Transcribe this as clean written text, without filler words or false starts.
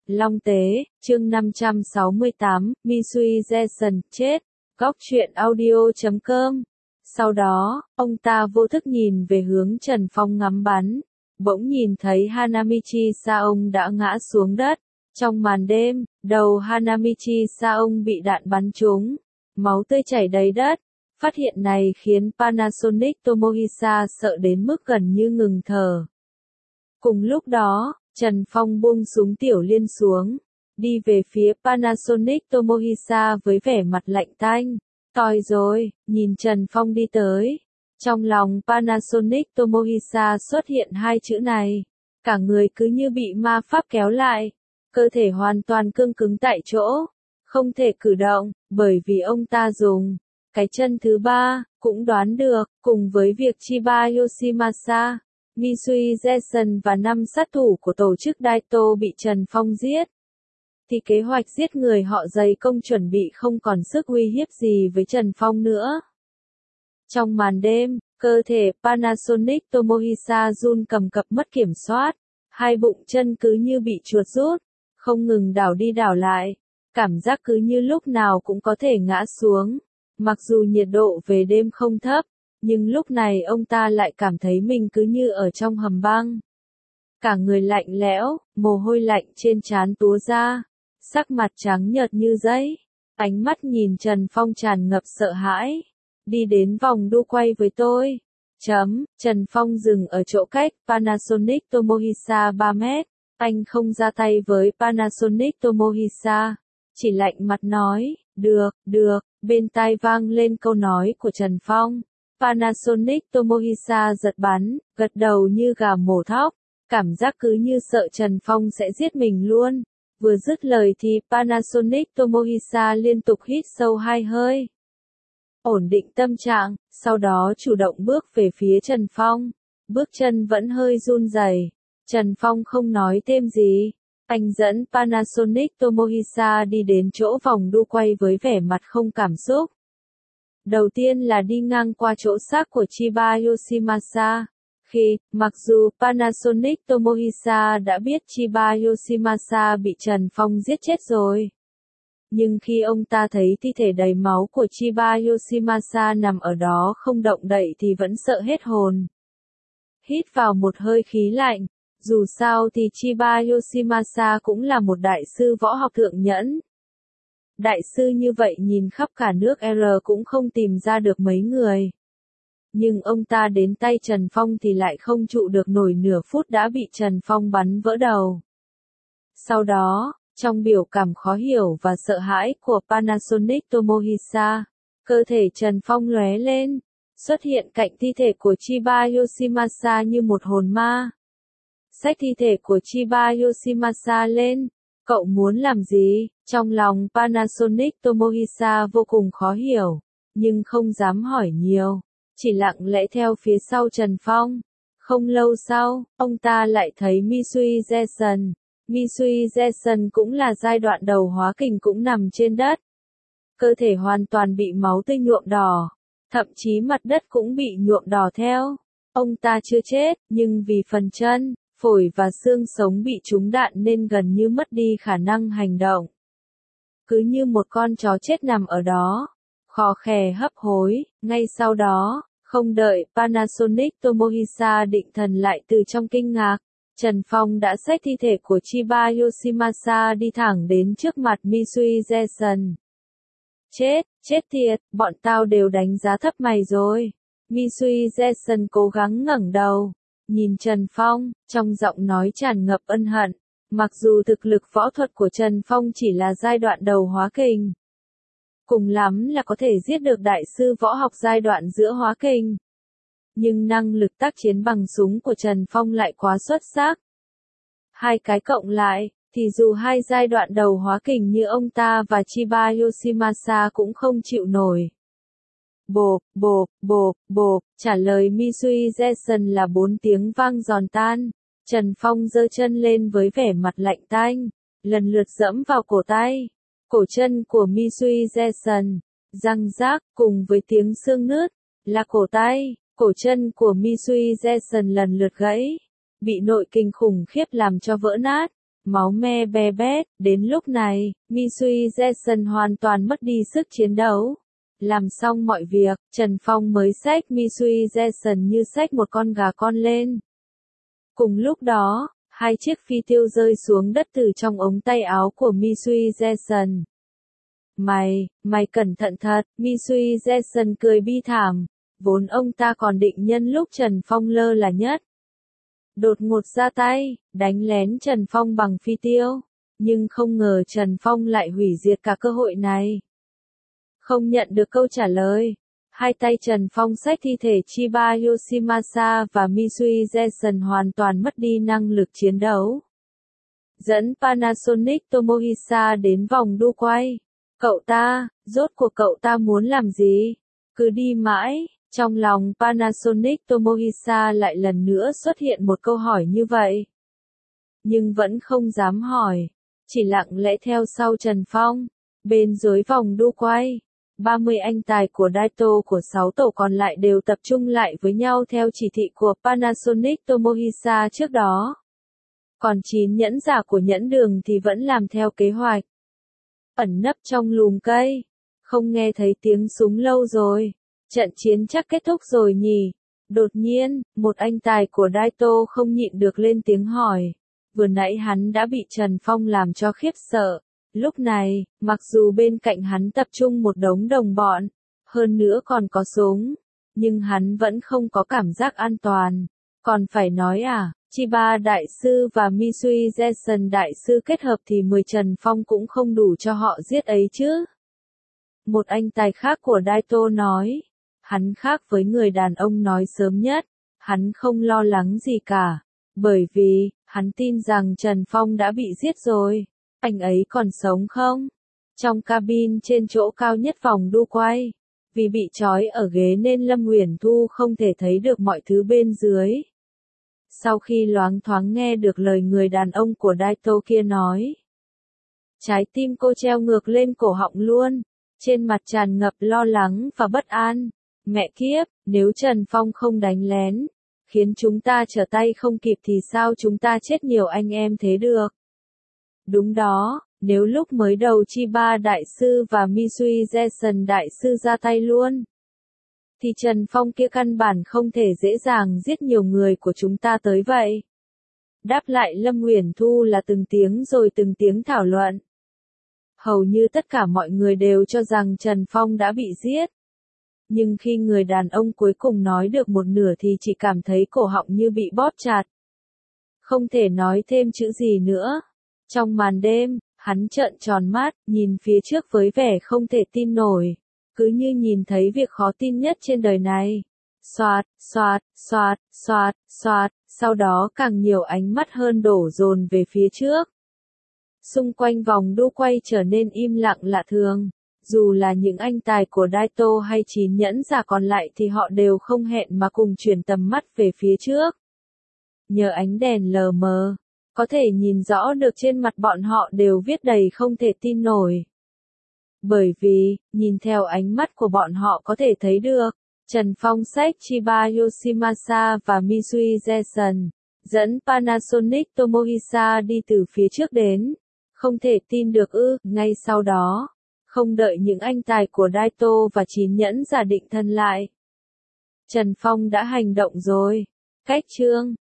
Long Tế, chương 568, Misui Jason, chết. Góc truyện audio.com. Sau đó, ông ta vô thức nhìn về hướng Trần Phong ngắm bắn. Bỗng nhìn thấy Hanamichi Saong đã ngã xuống đất. Trong màn đêm, đầu Hanamichi Saong bị đạn bắn trúng. Máu tươi chảy đầy đất. Phát hiện này khiến Panasonic Tomohisa sợ đến mức gần như ngừng thở. Cùng lúc đó, Trần Phong buông súng tiểu liên xuống, đi về phía Panasonic Tomohisa với vẻ mặt lạnh tanh. Toi rồi, nhìn Trần Phong đi tới. Trong lòng Panasonic Tomohisa xuất hiện hai chữ này. Cả người cứ như bị ma pháp kéo lại. Cơ thể hoàn toàn cương cứng tại chỗ. Không thể cử động, bởi vì ông ta dùng cái chân thứ ba, cũng đoán được, cùng với việc Chiba Yoshimasa, Misui Jason và 5 sát thủ của tổ chức Daito bị Trần Phong giết, thì kế hoạch giết người họ Dày Công chuẩn bị không còn sức uy hiếp gì với Trần Phong nữa. Trong màn đêm, cơ thể Panasonic Tomohisa run cầm cập mất kiểm soát, hai bụng chân cứ như bị chuột rút, không ngừng đảo đi đảo lại, cảm giác cứ như lúc nào cũng có thể ngã xuống. Mặc dù nhiệt độ về đêm không thấp, nhưng lúc này ông ta lại cảm thấy mình cứ như ở trong hầm băng. Cả người lạnh lẽo, mồ hôi lạnh trên trán túa ra, sắc mặt trắng nhợt như giấy, ánh mắt nhìn Trần Phong tràn ngập sợ hãi. Đi đến vòng đu quay với tôi. Trần Phong dừng ở chỗ cách Panasonic Tomohisa 3 mét. Anh không ra tay với Panasonic Tomohisa, chỉ lạnh mặt nói, được, bên tai vang lên câu nói của Trần Phong. Panasonic Tomohisa giật bắn, gật đầu như gà mổ thóc, cảm giác cứ như sợ Trần Phong sẽ giết mình luôn. Vừa dứt lời thì Panasonic Tomohisa liên tục hít sâu 2 hơi. Ổn định tâm trạng, sau đó chủ động bước về phía Trần Phong. Bước chân vẫn hơi run rẩy. Trần Phong không nói thêm gì. Anh dẫn Panasonic Tomohisa đi đến chỗ vòng đu quay với vẻ mặt không cảm xúc. Đầu tiên là đi ngang qua chỗ xác của Chiba Yoshimasa. Mặc dù Panasonic Tomohisa đã biết Chiba Yoshimasa bị Trần Phong giết chết rồi, nhưng khi ông ta thấy thi thể đầy máu của Chiba Yoshimasa nằm ở đó không động đậy thì vẫn sợ hết hồn. Hít vào một hơi khí lạnh. Dù sao thì Chiba Yoshimasa cũng là một đại sư võ học thượng nhẫn. Đại sư như vậy nhìn khắp cả nước R cũng không tìm ra được mấy người. Nhưng ông ta đến tay Trần Phong thì lại không trụ được nổi nửa phút đã bị Trần Phong bắn vỡ đầu. Sau đó, trong biểu cảm khó hiểu và sợ hãi của Panasonic Tomohisa, cơ thể Trần Phong lóe lên, xuất hiện cạnh thi thể của Chiba Yoshimasa như một hồn ma. Xách thi thể của Chiba Yoshimasa lên. Cậu muốn làm gì? Trong lòng Panasonic Tomohisa vô cùng khó hiểu, nhưng không dám hỏi nhiều, chỉ lặng lẽ theo phía sau Trần Phong. Không lâu sau, ông ta lại thấy Misui Jason. Misui Jason cũng là giai đoạn đầu hóa kình cũng nằm trên đất. Cơ thể hoàn toàn bị máu tươi nhuộm đỏ, thậm chí mặt đất cũng bị nhuộm đỏ theo. Ông ta chưa chết, nhưng vì phần chân, phổi và xương sống bị trúng đạn nên gần như mất đi khả năng hành động. Cứ như một con chó chết nằm ở đó, khò khè hấp hối. Ngay sau đó, không đợi Panasonic Tomohisa định thần lại từ trong kinh ngạc, Trần Phong đã xách thi thể của Chiba Yoshimasa đi thẳng đến trước mặt Misui Jason. Chết thiệt, bọn tao đều đánh giá thấp mày rồi. Misui Jason cố gắng ngẩng đầu, nhìn Trần Phong, trong giọng nói tràn ngập ân hận. Mặc dù thực lực võ thuật của Trần Phong chỉ là giai đoạn đầu hóa kình, cùng lắm là có thể giết được đại sư võ học giai đoạn giữa hóa kình, nhưng năng lực tác chiến bằng súng của Trần Phong lại quá xuất sắc. Hai cái cộng lại, thì dù hai giai đoạn đầu hóa kình như ông ta và Chiba Yoshimasa cũng không chịu nổi. Bộp, trả lời Misui Jason là 4 tiếng vang giòn tan. Trần Phong giơ chân lên với vẻ mặt lạnh tanh, lần lượt giẫm vào cổ tay, cổ chân của Misui Jason. Răng rác, cùng với tiếng xương nứt, là cổ tay, cổ chân của Misui Jason lần lượt gãy, bị nội kình khủng khiếp làm cho vỡ nát. máu me be bét. Đến lúc này, Misui Jason hoàn toàn mất đi sức chiến đấu. Làm xong mọi việc, Trần Phong mới xách Misui Jason như xách một con gà con lên. Cùng lúc đó, hai chiếc phi tiêu rơi xuống đất từ trong ống tay áo của Misui Jason. Mày cẩn thận thật, Misui Jason cười bi thảm. Vốn ông ta còn định nhân lúc Trần Phong lơ là nhất, đột ngột ra tay, đánh lén Trần Phong bằng phi tiêu. Nhưng không ngờ Trần Phong lại hủy diệt cả cơ hội này. Không nhận được câu trả lời. Hai tay Trần Phong xách thi thể Chiba Yoshimasa và Misui Jason hoàn toàn mất đi năng lực chiến đấu. Dẫn Panasonic Tomohisa đến vòng đu quay. Rốt cuộc cậu ta muốn làm gì? Cứ đi mãi. Trong lòng Panasonic Tomohisa lại lần nữa xuất hiện một câu hỏi như vậy. Nhưng vẫn không dám hỏi. Chỉ lặng lẽ theo sau Trần Phong. Bên dưới vòng đu quay, 30 anh tài của Daito của 6 tổ còn lại đều tập trung lại với nhau theo chỉ thị của Panasonic Tomohisa trước đó. Còn 9 nhẫn giả của nhẫn đường thì vẫn làm theo kế hoạch. Ẩn nấp trong lùm cây. Không nghe thấy tiếng súng lâu rồi. Trận chiến chắc kết thúc rồi nhỉ? Đột nhiên, một anh tài của Daito không nhịn được lên tiếng hỏi. Vừa nãy hắn đã bị Trần Phong làm cho khiếp sợ. Lúc này, mặc dù bên cạnh hắn tập trung một đống đồng bọn, hơn nữa còn có súng, nhưng hắn vẫn không có cảm giác an toàn. Còn phải nói Chiba đại sư và Misui Jason đại sư kết hợp thì 10 Trần Phong cũng không đủ cho họ giết ấy chứ. Một anh tài khác của Daito nói, hắn khác với người đàn ông nói sớm nhất, hắn không lo lắng gì cả, bởi vì, hắn tin rằng Trần Phong đã bị giết rồi. Anh ấy còn sống không? Trong cabin trên chỗ cao nhất vòng đu quay, vì bị trói ở ghế nên Lâm Uyển Thu không thể thấy được mọi thứ bên dưới. Sau khi loáng thoáng nghe được lời người đàn ông của Daito kia nói, trái tim cô treo ngược lên cổ họng luôn, trên mặt tràn ngập lo lắng và bất an. Mẹ kiếp, nếu Trần Phong không đánh lén, khiến chúng ta trở tay không kịp thì sao chúng ta chết nhiều anh em thế được? Đúng đó, nếu lúc mới đầu Chiba đại sư và Misui Jason đại sư ra tay luôn, thì Trần Phong kia căn bản không thể dễ dàng giết nhiều người của chúng ta tới vậy. Đáp lại Lâm Uyển Thu là từng tiếng rồi từng tiếng thảo luận. Hầu như tất cả mọi người đều cho rằng Trần Phong đã bị giết. Nhưng khi người đàn ông cuối cùng nói được một nửa thì chỉ cảm thấy cổ họng như bị bóp chặt. Không thể nói thêm chữ gì nữa. Trong màn đêm, hắn trợn tròn mắt, nhìn phía trước với vẻ không thể tin nổi. Cứ như nhìn thấy việc khó tin nhất trên đời này. Xoạt, xoạt, xoạt, xoạt, xoạt, sau đó càng nhiều ánh mắt hơn đổ dồn về phía trước. Xung quanh vòng đu quay trở nên im lặng lạ thường. Dù là những anh tài của Daito hay 9 nhẫn giả còn lại thì họ đều không hẹn mà cùng chuyển tầm mắt về phía trước. Nhờ ánh đèn lờ mờ, có thể nhìn rõ được trên mặt bọn họ đều viết đầy không thể tin nổi. Bởi vì, nhìn theo ánh mắt của bọn họ có thể thấy được, Trần Phong xách Chiba Yoshimasa và Misui Jason, dẫn Panasonic Tomohisa đi từ phía trước đến. Không thể tin được ngay sau đó, không đợi những anh tài của Daito và 9 nhẫn giả định thân lại. Trần Phong đã hành động rồi. Cách chương